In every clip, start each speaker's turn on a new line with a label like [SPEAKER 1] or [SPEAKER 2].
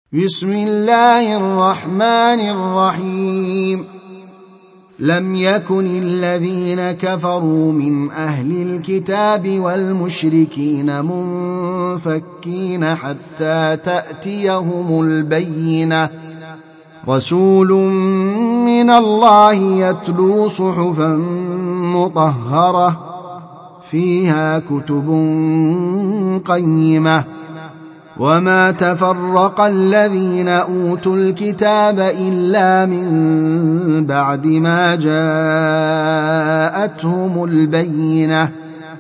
[SPEAKER 1] بسم الله الرحمن الرحيم. لم يكن الذين كفروا من أهل الكتاب والمشركين منفكين حتى تأتيهم البينة. رسول من الله يتلو صحفا مطهرة فيها كتب قيمة. وما تفرق الذين أوتوا الكتاب إلا من بعد ما جاءتهم البينة.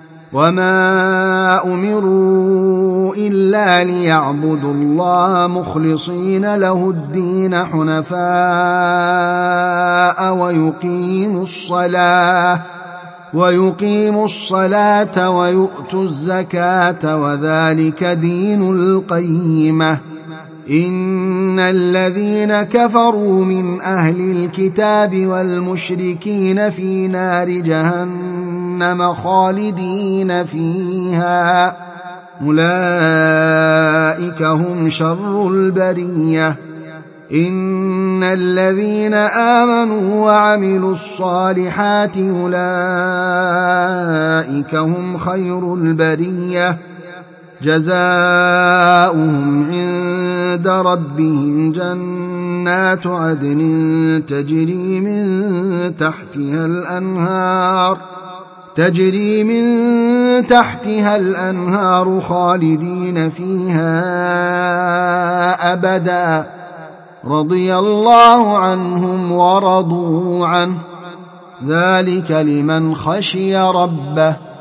[SPEAKER 1] وما أمروا إلا ليعبدوا الله مخلصين له الدين حنفاء ويقيموا الصلاة ويؤتوا الزكاة وذلك دين القيمة. إن الذين كفروا من أهل الكتاب والمشركين في نار جهنم خالدين فيها أولئك هم شر البرية. إن الذين آمنوا وعملوا الصالحات أولئك هم خير البرية. جزاؤهم عند ربهم جنات عدن تجري من تحتها الأنهار خالدين فيها أبدا. رضي الله عنهم ورضوا عنه ذلك لمن خشي ربه.